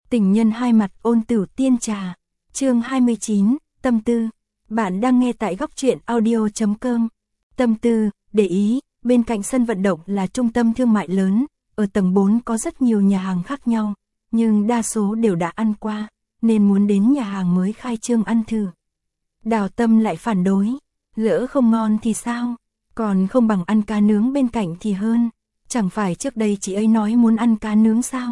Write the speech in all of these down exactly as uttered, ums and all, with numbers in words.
Tình nhân hai mặt ôn tửu tiên trà, chương hai mươi chín, tâm tư. Bạn đang nghe tại góc truyện audio chấm com. Tâm tư, để ý, bên cạnh sân vận động là trung tâm thương mại lớn, ở tầng bốn có rất nhiều nhà hàng khác nhau, nhưng đa số đều đã ăn qua, nên muốn đến nhà hàng mới khai trương ăn thử. Đào Tâm lại phản đối, lỡ không ngon thì sao, còn không bằng ăn cá nướng bên cạnh thì hơn, chẳng phải trước đây chị ấy nói muốn ăn cá nướng sao?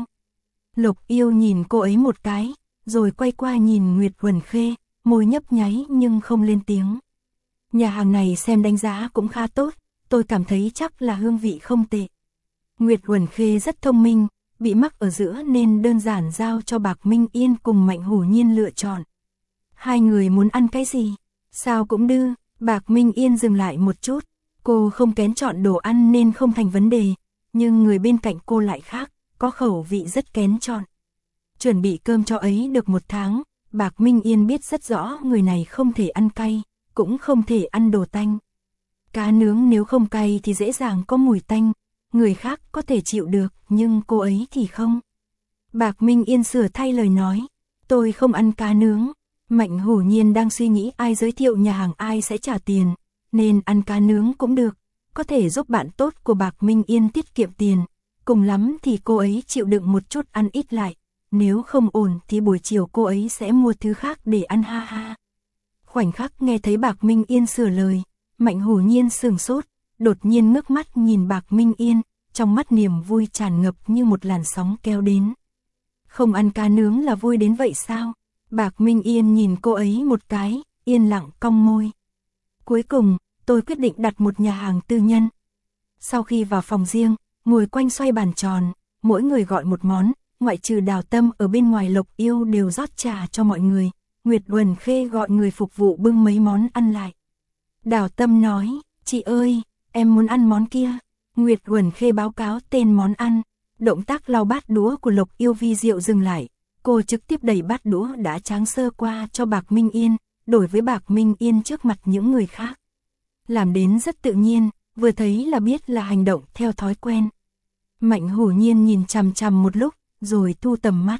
Lục Yêu nhìn cô ấy một cái, rồi quay qua nhìn Nguyệt Huẩn Khê, môi nhấp nháy nhưng không lên tiếng. Nhà hàng này xem đánh giá cũng khá tốt, tôi cảm thấy chắc là hương vị không tệ. Nguyệt Huẩn Khê rất thông minh, bị mắc ở giữa nên đơn giản giao cho Bạc Minh Yên cùng Mạnh Hủ Nhiên lựa chọn. Hai người muốn ăn cái gì? Sao cũng đưa, Bạc Minh Yên dừng lại một chút, cô không kén chọn đồ ăn nên không thành vấn đề, nhưng người bên cạnh cô lại khác, có khẩu vị rất kén chọn. Chuẩn bị cơm cho ấy được một tháng, Bạc Minh Yên biết rất rõ người này không thể ăn cay, cũng không thể ăn đồ tanh. Cá nướng nếu không cay thì dễ dàng có mùi tanh, người khác có thể chịu được nhưng cô ấy thì không. Bạc Minh Yên sửa thay lời nói, tôi không ăn cá nướng. Mạnh Hủ Nhiên đang suy nghĩ ai giới thiệu nhà hàng ai sẽ trả tiền, nên ăn cá nướng cũng được, có thể giúp bạn tốt của Bạc Minh Yên tiết kiệm tiền, cùng lắm thì cô ấy chịu đựng một chút ăn ít lại, nếu không ổn thì buổi chiều cô ấy sẽ mua thứ khác để ăn ha ha. Khoảnh khắc nghe thấy Bạc Minh Yên sửa lời, Mạnh Hủ Nhiên sửng sốt, đột nhiên ngước mắt nhìn Bạc Minh Yên, trong mắt niềm vui tràn ngập như một làn sóng kéo đến. Không ăn cá nướng là vui đến vậy sao? Bạc Minh Yên nhìn cô ấy một cái, yên lặng cong môi. Cuối cùng, tôi quyết định đặt một nhà hàng tư nhân. Sau khi vào phòng riêng, ngồi quanh xoay bàn tròn, mỗi người gọi một món, ngoại trừ Đào Tâm ở bên ngoài Lục Yêu đều rót trà cho mọi người. Nguyệt Huẩn Khê gọi người phục vụ bưng mấy món ăn lại. Đào Tâm nói, chị ơi, em muốn ăn món kia. Nguyệt Huẩn Khê báo cáo tên món ăn, động tác lau bát đũa của Lục Yêu vi diệu dừng lại. Cô trực tiếp đẩy bát đũa đã tráng sơ qua cho Bạc Minh Yên, đổi với Bạc Minh Yên trước mặt những người khác. Làm đến rất tự nhiên, vừa thấy là biết là hành động theo thói quen. Mạnh Hủ Nhiên nhìn chằm chằm một lúc, rồi thu tầm mắt.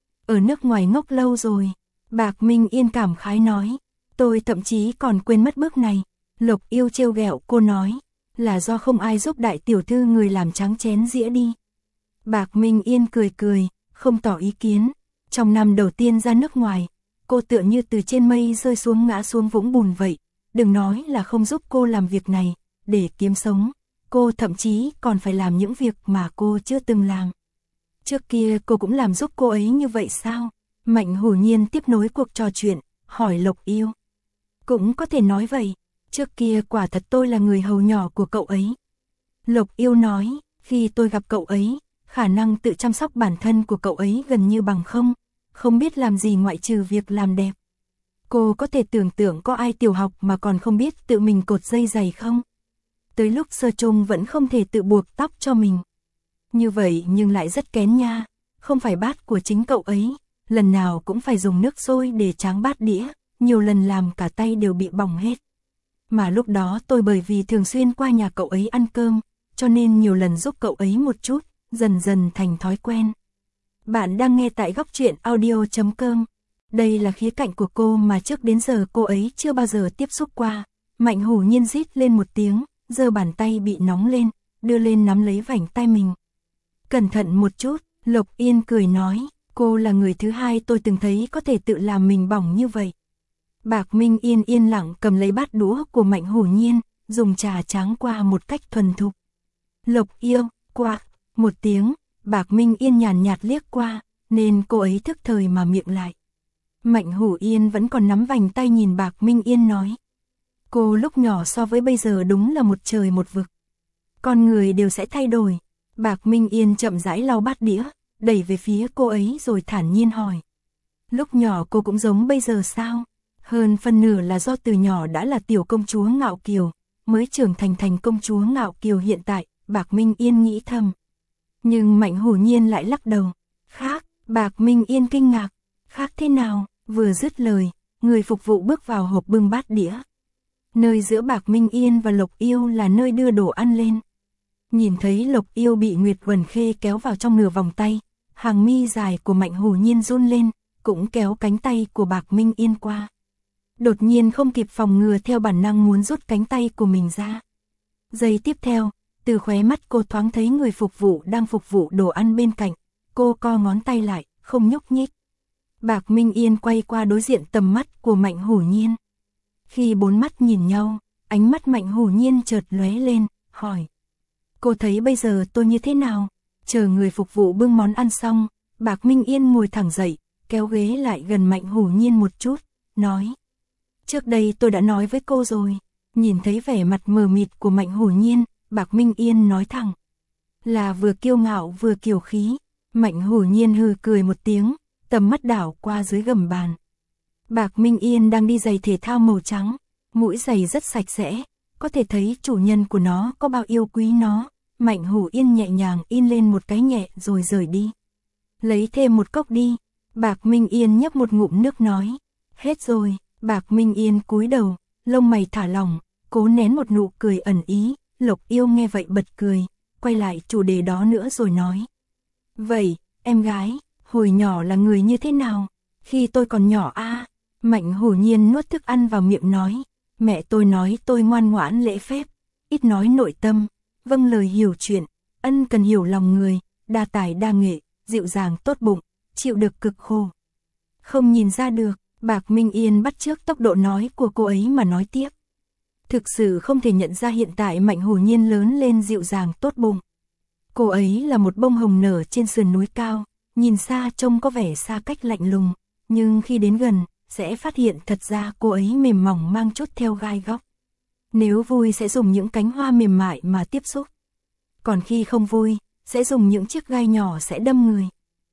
Ở nước ngoài ngốc lâu rồi, Bạc Minh Yên cảm khái nói, tôi thậm chí còn quên mất bước này. Lục Yêu trêu ghẹo cô nói, là do không ai giúp đại tiểu thư người làm trắng chén dĩa đi. Bạc Minh Yên cười cười, không tỏ ý kiến. Trong năm đầu tiên ra nước ngoài, cô tựa như từ trên mây rơi xuống ngã xuống vũng bùn vậy, đừng nói là không giúp cô làm việc này, để kiếm sống, cô thậm chí còn phải làm những việc mà cô chưa từng làm. Trước kia cô cũng làm giúp cô ấy như vậy sao? Mạnh Hủ Nhiên tiếp nối cuộc trò chuyện, hỏi Lục Yêu. Cũng có thể nói vậy, trước kia quả thật tôi là người hầu nhỏ của cậu ấy. Lục Yêu nói, khi tôi gặp cậu ấy, khả năng tự chăm sóc bản thân của cậu ấy gần như bằng không, không biết làm gì ngoại trừ việc làm đẹp. Cô có thể tưởng tượng có ai tiểu học mà còn không biết tự mình cột dây giày không? Tới lúc sơ trung vẫn không thể tự buộc tóc cho mình. Như vậy nhưng lại rất kén nha, không phải bát của chính cậu ấy, lần nào cũng phải dùng nước sôi để tráng bát đĩa, nhiều lần làm cả tay đều bị bỏng hết. Mà lúc đó tôi bởi vì thường xuyên qua nhà cậu ấy ăn cơm, cho nên nhiều lần giúp cậu ấy một chút, dần dần thành thói quen. Bạn đang nghe tại góc truyện audio chấm com. Đây là khía cạnh của cô mà trước đến giờ cô ấy chưa bao giờ tiếp xúc qua. Mạnh Hủ Nhiên rít lên một tiếng, giơ bàn tay bị nóng lên, đưa lên nắm lấy vành tay mình. Cẩn thận một chút, Lục Yên cười nói, cô là người thứ hai tôi từng thấy có thể tự làm mình bỏng như vậy. Bạc Minh Yên yên lặng cầm lấy bát đũa của Mạnh Hủ Nhiên, dùng trà tráng qua một cách thuần thục. Lục Yêu, quạc, một tiếng, Bạc Minh Yên nhàn nhạt liếc qua, nên cô ấy thức thời mà miệng lại. Mạnh Hủ Yên vẫn còn nắm vành tay nhìn Bạc Minh Yên nói. Cô lúc nhỏ so với bây giờ đúng là một trời một vực. Con người đều sẽ thay đổi. Bạc Minh Yên chậm rãi lau bát đĩa, đẩy về phía cô ấy rồi thản nhiên hỏi. Lúc nhỏ cô cũng giống bây giờ sao? Hơn phân nửa là do từ nhỏ đã là tiểu công chúa ngạo kiều, mới trưởng thành thành công chúa ngạo kiều hiện tại, Bạc Minh Yên nghĩ thầm. Nhưng Mạnh Hủ Nhiên lại lắc đầu. Khác, Bạc Minh Yên kinh ngạc. Khác thế nào? Vừa dứt lời, người phục vụ bước vào hộp bưng bát đĩa. Nơi giữa Bạc Minh Yên và Lục Yêu là nơi đưa đồ ăn lên. Nhìn thấy Lục Yêu bị Nguyệt Huẩn Khê kéo vào trong nửa vòng tay, Hàng mi dài của Mạnh Hủ Nhiên run lên, cũng kéo cánh tay của Bạc Minh Yên qua. Đột nhiên không kịp phòng ngừa theo bản năng muốn rút cánh tay của mình ra. Giây tiếp theo, từ khóe mắt cô thoáng thấy người phục vụ đang phục vụ đồ ăn bên cạnh. Cô co ngón tay lại, không nhúc nhích. Bạc Minh Yên quay qua đối diện tầm mắt của Mạnh Hủ Nhiên. Khi bốn mắt nhìn nhau, ánh mắt Mạnh Hủ Nhiên chợt lóe lên, hỏi. Cô thấy bây giờ tôi như thế nào? Chờ người phục vụ bưng món ăn xong, Bạc Minh Yên ngồi thẳng dậy, kéo ghế lại gần Mạnh Hủ Nhiên một chút, nói. Trước đây tôi đã nói với cô rồi. Nhìn thấy vẻ mặt mờ mịt của Mạnh Hủ Nhiên, Bạc Minh Yên nói thẳng. Là vừa kiêu ngạo vừa kiều khí. Mạnh Hủ Nhiên hừ cười một tiếng, tầm mắt đảo qua dưới gầm bàn. Bạc Minh Yên đang đi giày thể thao màu trắng, mũi giày rất sạch sẽ, có thể thấy chủ nhân của nó có bao yêu quý nó. Mạnh Hủ Yên nhẹ nhàng in lên một cái nhẹ rồi rời đi. Lấy thêm một cốc đi. Bạc Minh Yên nhấp một ngụm nước nói. Hết rồi. Bạc Minh Yên cúi đầu, lông mày thả lỏng, cố nén một nụ cười ẩn ý. Lộc Yêu nghe vậy bật cười, quay lại chủ đề đó nữa rồi nói. Vậy, em gái, hồi nhỏ là người như thế nào? Khi tôi còn nhỏ a à? Mạnh Hủ Nhiên nuốt thức ăn vào miệng nói. Mẹ tôi nói tôi ngoan ngoãn lễ phép, ít nói nội tâm, vâng lời hiểu chuyện, ân cần hiểu lòng người, đa tài đa nghệ, dịu dàng tốt bụng, chịu được cực khổ. Không nhìn ra được. Bạc Minh Yên bắt chước tốc độ nói của cô ấy mà nói tiếp. Thực sự không thể nhận ra hiện tại Mạnh Hủ Nhiên lớn lên dịu dàng tốt bụng. Cô ấy là một bông hồng nở trên sườn núi cao, nhìn xa trông có vẻ xa cách lạnh lùng, nhưng khi đến gần, sẽ phát hiện thật ra cô ấy mềm mỏng mang chút theo gai góc. Nếu vui sẽ dùng những cánh hoa mềm mại mà tiếp xúc. Còn khi không vui, sẽ dùng những chiếc gai nhỏ sẽ đâm người.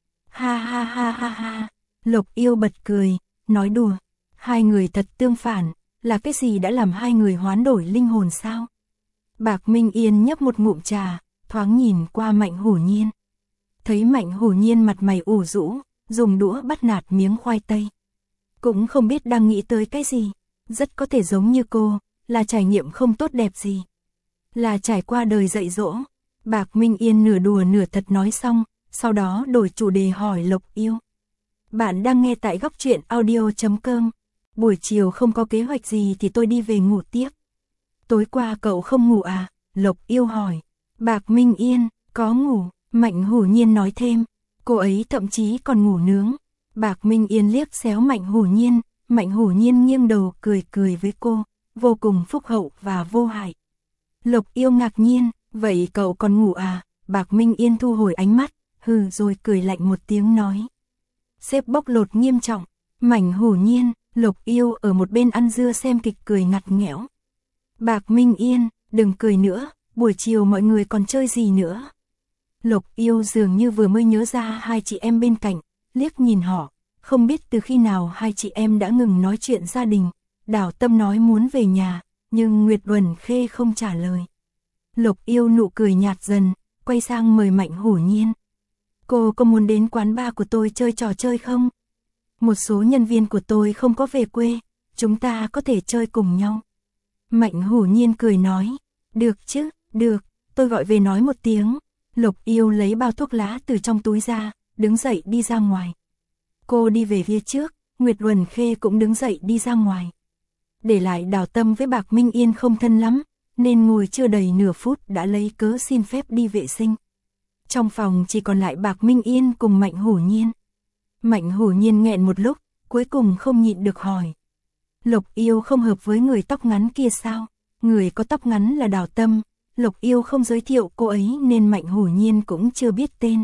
Ha ha ha ha ha, Lộc Yêu bật cười. Nói đùa, hai người thật tương phản, là cái gì đã làm hai người hoán đổi linh hồn sao? Bạc Minh Yên nhấp một ngụm trà, thoáng nhìn qua Mạnh Hủ Nhiên. Thấy Mạnh Hủ Nhiên mặt mày ủ rũ, dùng đũa bắt nạt miếng khoai tây. Cũng không biết đang nghĩ tới cái gì, rất có thể giống như cô, là trải nghiệm không tốt đẹp gì. Là trải qua đời dạy dỗ. Bạc Minh Yên nửa đùa nửa thật nói xong, sau đó đổi chủ đề hỏi Lộc Yêu. Bạn đang nghe tại góc truyện audio chấm com. Buổi chiều không có kế hoạch gì thì tôi đi về ngủ tiếp. Tối qua cậu không ngủ à? Lộc Yêu hỏi. Bạc Minh Yên, có ngủ. Mạnh Hủ Nhiên nói thêm. Cô ấy thậm chí còn ngủ nướng. Bạc Minh Yên liếc xéo Mạnh Hủ Nhiên. Mạnh Hủ Nhiên nghiêng đầu cười cười với cô, vô cùng phúc hậu và vô hại. Lộc Yêu ngạc nhiên. Vậy cậu còn ngủ à? Bạc Minh Yên thu hồi ánh mắt, hừ rồi cười lạnh một tiếng nói. Xếp bóc lột nghiêm trọng. Mạnh Hủ Nhiên, Lộc Yêu ở một bên ăn dưa xem kịch cười ngặt nghẽo. Bạc Minh Yên, đừng cười nữa, buổi chiều mọi người còn chơi gì nữa? Lộc Yêu dường như vừa mới nhớ ra hai chị em bên cạnh, liếc nhìn họ, không biết từ khi nào hai chị em đã ngừng nói chuyện gia đình. Đào Tâm nói muốn về nhà, nhưng Nguyệt Uẩn Khê không trả lời. Lộc Yêu nụ cười nhạt dần, quay sang mời Mạnh Hủ Nhiên. Cô có muốn đến quán bar của tôi chơi trò chơi không? Một số nhân viên của tôi không có về quê, chúng ta có thể chơi cùng nhau. Mạnh Hủ Nhiên cười nói, được chứ, được, tôi gọi về nói một tiếng. Lộc Yêu lấy bao thuốc lá từ trong túi ra, đứng dậy đi ra ngoài. Cô đi về phía trước, Nguyệt Uẩn Khê cũng đứng dậy đi ra ngoài. Để lại Đào Tâm với Bạc Minh Yên không thân lắm, nên ngồi chưa đầy nửa phút đã lấy cớ xin phép đi vệ sinh. Trong phòng chỉ còn lại Bạc Minh Yên cùng Mạnh Hủ Nhiên. Mạnh Hủ Nhiên nghẹn một lúc, cuối cùng không nhịn được hỏi. Lộc Yêu không hợp với người tóc ngắn kia sao? Người có tóc ngắn là Đào Tâm, Lộc Yêu không giới thiệu cô ấy nên Mạnh Hủ Nhiên cũng chưa biết tên.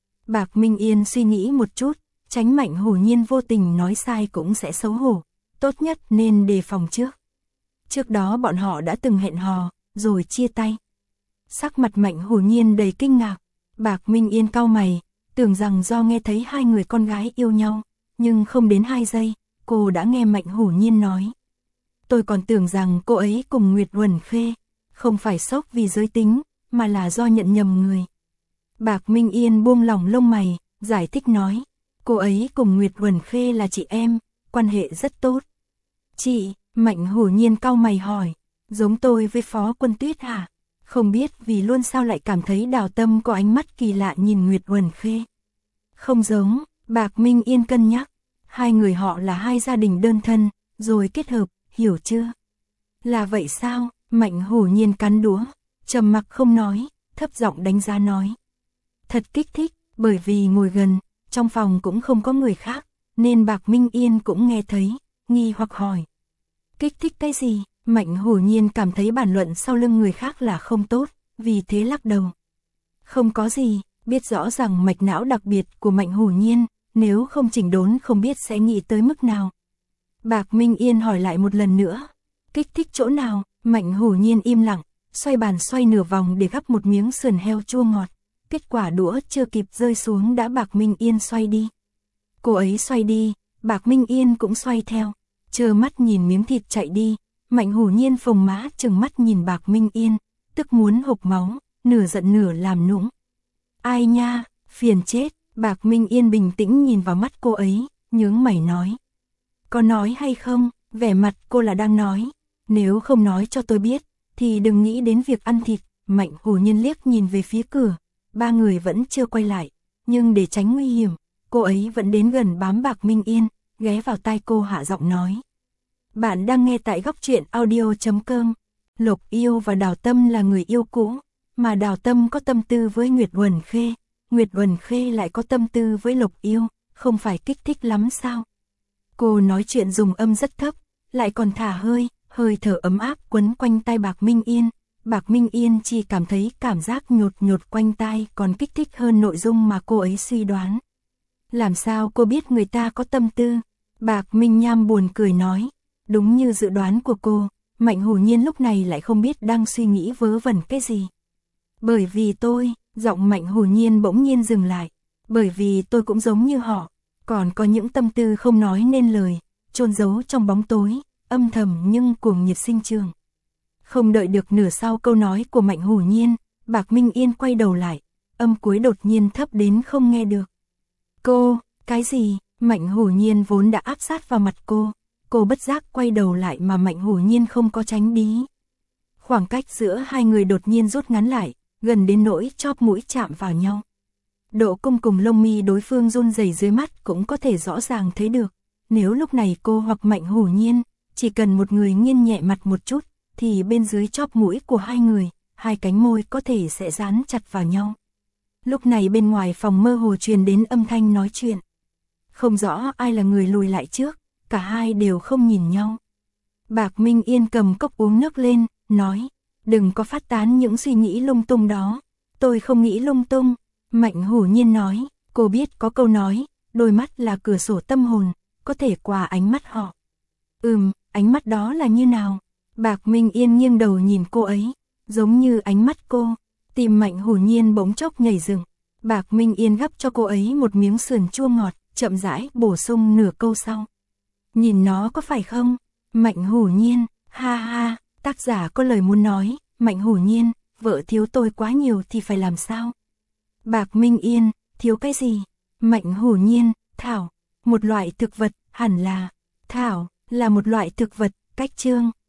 Bạc Minh Yên suy nghĩ một chút, tránh Mạnh Hủ Nhiên vô tình nói sai cũng sẽ xấu hổ, tốt nhất nên đề phòng trước. Trước đó bọn họ đã từng hẹn hò, rồi chia tay. Sắc mặt Mạnh Hủ Nhiên đầy kinh ngạc, Bạc Minh Yên cau mày, tưởng rằng do nghe thấy hai người con gái yêu nhau, nhưng không đến hai giây, cô đã nghe Mạnh Hủ Nhiên nói. Tôi còn tưởng rằng cô ấy cùng Nguyệt Uẩn Khê, không phải sốc vì giới tính, mà là do nhận nhầm người. Bạc Minh Yên buông lỏng lông mày, giải thích nói, cô ấy cùng Nguyệt Uẩn Khê là chị em, quan hệ rất tốt. Chị, Mạnh Hủ Nhiên cau mày hỏi, giống tôi với Phó Quân Tuyết hả? Không biết vì luôn sao lại cảm thấy Đào Tâm có ánh mắt kỳ lạ nhìn Nguyệt Uẩn Khê. Không giống, Bạc Minh Yên cân nhắc. Hai người họ là hai gia đình đơn thân, rồi kết hợp, hiểu chưa? Là vậy sao? Mạnh Hổ Nhiên cắn đũa, trầm mặc không nói, thấp giọng đánh giá nói. Thật kích thích, bởi vì ngồi gần, trong phòng cũng không có người khác, nên Bạc Minh Yên cũng nghe thấy, nghi hoặc hỏi. Kích thích cái gì? Mạnh Hổ Nhiên cảm thấy bàn luận sau lưng người khác là không tốt, vì thế lắc đầu. Không có gì, biết rõ rằng mạch não đặc biệt của Mạnh Hổ Nhiên, nếu không chỉnh đốn không biết sẽ nghĩ tới mức nào. Bạc Minh Yên hỏi lại một lần nữa. Kích thích chỗ nào? Mạnh Hổ Nhiên im lặng, xoay bàn xoay nửa vòng để gắp một miếng sườn heo chua ngọt. Kết quả đũa chưa kịp rơi xuống đã Bạc Minh Yên xoay đi. Cô ấy xoay đi, Bạc Minh Yên cũng xoay theo. Trơ mắt nhìn miếng thịt chạy đi, Mạnh Hổ Nhiên phồng má trừng mắt nhìn Bạc Minh Yên, tức muốn hộc máu, nửa giận nửa làm nũng. Ai nha, phiền chết. Bạc Minh Yên bình tĩnh nhìn vào mắt cô ấy, nhướng mày nói. Có nói hay không? Vẻ mặt cô là đang nói. Nếu không nói cho tôi biết, thì đừng nghĩ đến việc ăn thịt. Mạnh Hổ Nhiên liếc nhìn về phía cửa, ba người vẫn chưa quay lại. Nhưng để tránh nguy hiểm, cô ấy vẫn đến gần bám Bạc Minh Yên, ghé vào tai cô hạ giọng nói. Bạn đang nghe tại góc truyện audio chấm com. Lộc Yêu và Đào Tâm là người yêu cũ, mà Đào Tâm có tâm tư với Nguyệt Uẩn Khê. Nguyệt Uẩn Khê lại có tâm tư với Lộc Yêu, không phải kích thích lắm sao? Cô nói chuyện dùng âm rất thấp, lại còn thả hơi, hơi thở ấm áp quấn quanh tai Bạc Minh Yên. Bạc Minh Yên chỉ cảm thấy cảm giác nhột nhột quanh tai còn kích thích hơn nội dung mà cô ấy suy đoán. Làm sao cô biết người ta có tâm tư? Bạc Minh Nham buồn cười nói. Đúng như dự đoán của cô, Mạnh Hổ Nhiên lúc này lại không biết đang suy nghĩ vớ vẩn cái gì. Bởi vì tôi... Giọng Mạnh Hổ Nhiên bỗng nhiên dừng lại, bởi vì tôi cũng giống như họ, còn có những tâm tư không nói nên lời, chôn giấu trong bóng tối, âm thầm nhưng cuồng nhiệt sinh trường. Không đợi được nửa sau câu nói của Mạnh Hổ Nhiên, Bạc Minh Yên quay đầu lại, âm cuối đột nhiên thấp đến không nghe được. Cô, cái gì? Mạnh Hổ Nhiên vốn đã áp sát vào mặt cô, cô bất giác quay đầu lại mà Mạnh Hổ Nhiên không có tránh đi. Khoảng cách giữa hai người đột nhiên rút ngắn lại, gần đến nỗi chóp mũi chạm vào nhau. Độ cung cùng lông mi đối phương run rẩy dưới mắt cũng có thể rõ ràng thấy được. Nếu lúc này cô hoặc Mạnh Hổ Nhiên, chỉ cần một người nghiêng nhẹ mặt một chút, thì bên dưới chóp mũi của hai người, hai cánh môi có thể sẽ dán chặt vào nhau. Lúc này bên ngoài phòng mơ hồ truyền đến âm thanh nói chuyện. Không rõ ai là người lùi lại trước, cả hai đều không nhìn nhau. Bạc Minh Yên cầm cốc uống nước lên, nói. Đừng có phát tán những suy nghĩ lung tung đó. Tôi không nghĩ lung tung. Mạnh Hổ Nhiên nói. Cô biết có câu nói, đôi mắt là cửa sổ tâm hồn, có thể qua ánh mắt họ. Ừm, ánh mắt đó là như nào? Bạc Minh Yên nghiêng đầu nhìn cô ấy, giống như ánh mắt cô. Tim Mạnh Hổ Nhiên bỗng chốc nhảy dựng. Bạc Minh Yên gắp cho cô ấy một miếng sườn chua ngọt, chậm rãi bổ sung nửa câu sau. Nhìn nó có phải không? Mạnh Hổ Nhiên, ha ha. Tác giả có lời muốn nói, Mạnh Hổ Nhiên, vợ thiếu tôi quá nhiều thì phải làm sao? Bạc Minh Yên, thiếu cái gì? Mạnh Hổ Nhiên, thảo, một loại thực vật, hẳn là, thảo, là một loại thực vật, cách chương.